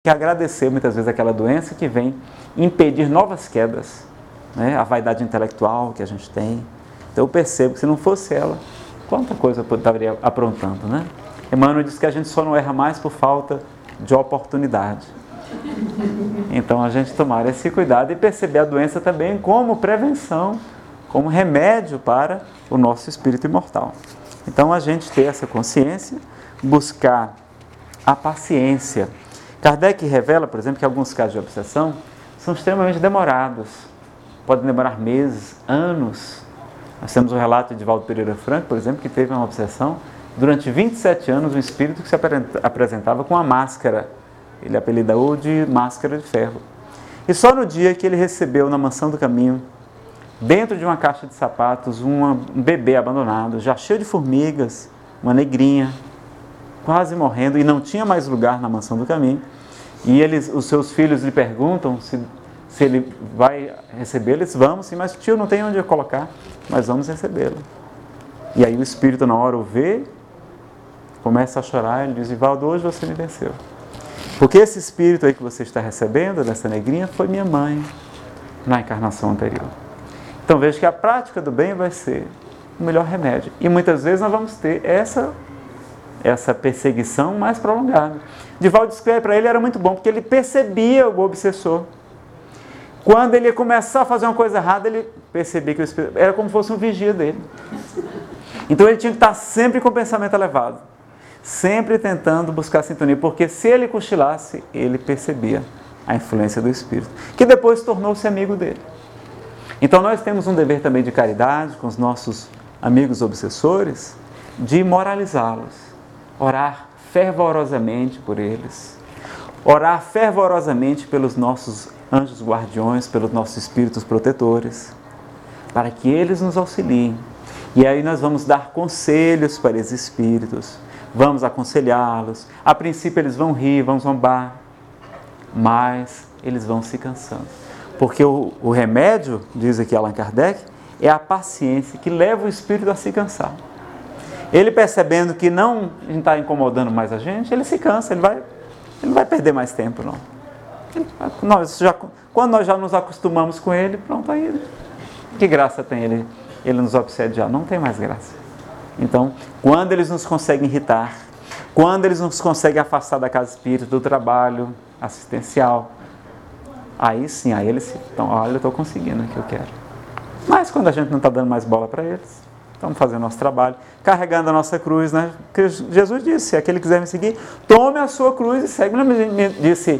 que agradecer muitas vezes aquela doença que vem impedir novas quedas, né? A vaidade intelectual que a gente tem. Então eu percebo que se não fosse ela, quanta coisa eu estaria aprontando, né? Emmanuel diz que a gente só não erra mais por falta de oportunidade. Então a gente tomar esse cuidado e perceber a doença também como prevenção, como remédio para o nosso espírito imortal. Então a gente ter essa consciência, buscar a paciência. Kardec revela, por exemplo, que alguns casos de obsessão são extremamente demorados. Podem demorar meses, anos. Nós temos o relato de Valdo Pereira Franco, por exemplo, que teve uma obsessão. Durante 27 anos, um espírito que se apresentava com uma máscara. Ele apelidou de máscara de ferro. E só no dia que ele recebeu na Mansão do Caminho, dentro de uma caixa de sapatos, um bebê abandonado, já cheio de formigas, uma negrinha, quase morrendo, e não tinha mais lugar na Mansão do Caminho. E os seus filhos lhe perguntam se ele vai recebê-lo. Eles vamos, sim, mas tio, não tem onde eu colocar, mas vamos recebê-lo. E aí o espírito na hora o vê, começa a chorar, ele diz: Valdo, hoje você me venceu. Porque esse espírito aí que você está recebendo, dessa negrinha, foi minha mãe, na encarnação anterior. Então veja que a prática do bem vai ser o melhor remédio. E muitas vezes nós vamos ter essa perseguição mais prolongada. Divaldo escreve para ele, era muito bom, porque ele percebia o obsessor. Quando ele ia começar a fazer uma coisa errada, ele percebia que o espírito era como se fosse um vigia dele. Então ele tinha que estar sempre com o pensamento elevado, sempre tentando buscar sintonia, porque se ele cochilasse, ele percebia a influência do espírito, que depois tornou-se amigo dele. Então nós temos um dever também de caridade com os nossos amigos obsessores, de moralizá-los, orar fervorosamente por eles, orar fervorosamente pelos nossos anjos guardiões, pelos nossos espíritos protetores, para que eles nos auxiliem. E aí nós vamos dar conselhos para esses espíritos, vamos aconselhá-los. A princípio eles vão rir, vão zombar, mas eles vão se cansando. Porque o remédio, diz aqui Allan Kardec, é a paciência que leva o espírito a se cansar. Ele percebendo que não está incomodando mais a gente, ele se cansa, ele não vai perder mais tempo, não. Quando nós já nos acostumamos com ele, pronto, aí que graça tem ele nos obsediar? Não tem mais graça. Então, quando eles nos conseguem irritar, quando eles nos conseguem afastar da casa espírita, do trabalho assistencial, aí sim, aí eles então, olha, eu estou conseguindo o que eu quero. Mas quando a gente não está dando mais bola para eles, estamos fazendo nosso trabalho, carregando a nossa cruz, né? Porque Jesus disse, se aquele quiser me seguir, tome a sua cruz e segue. Ele disse,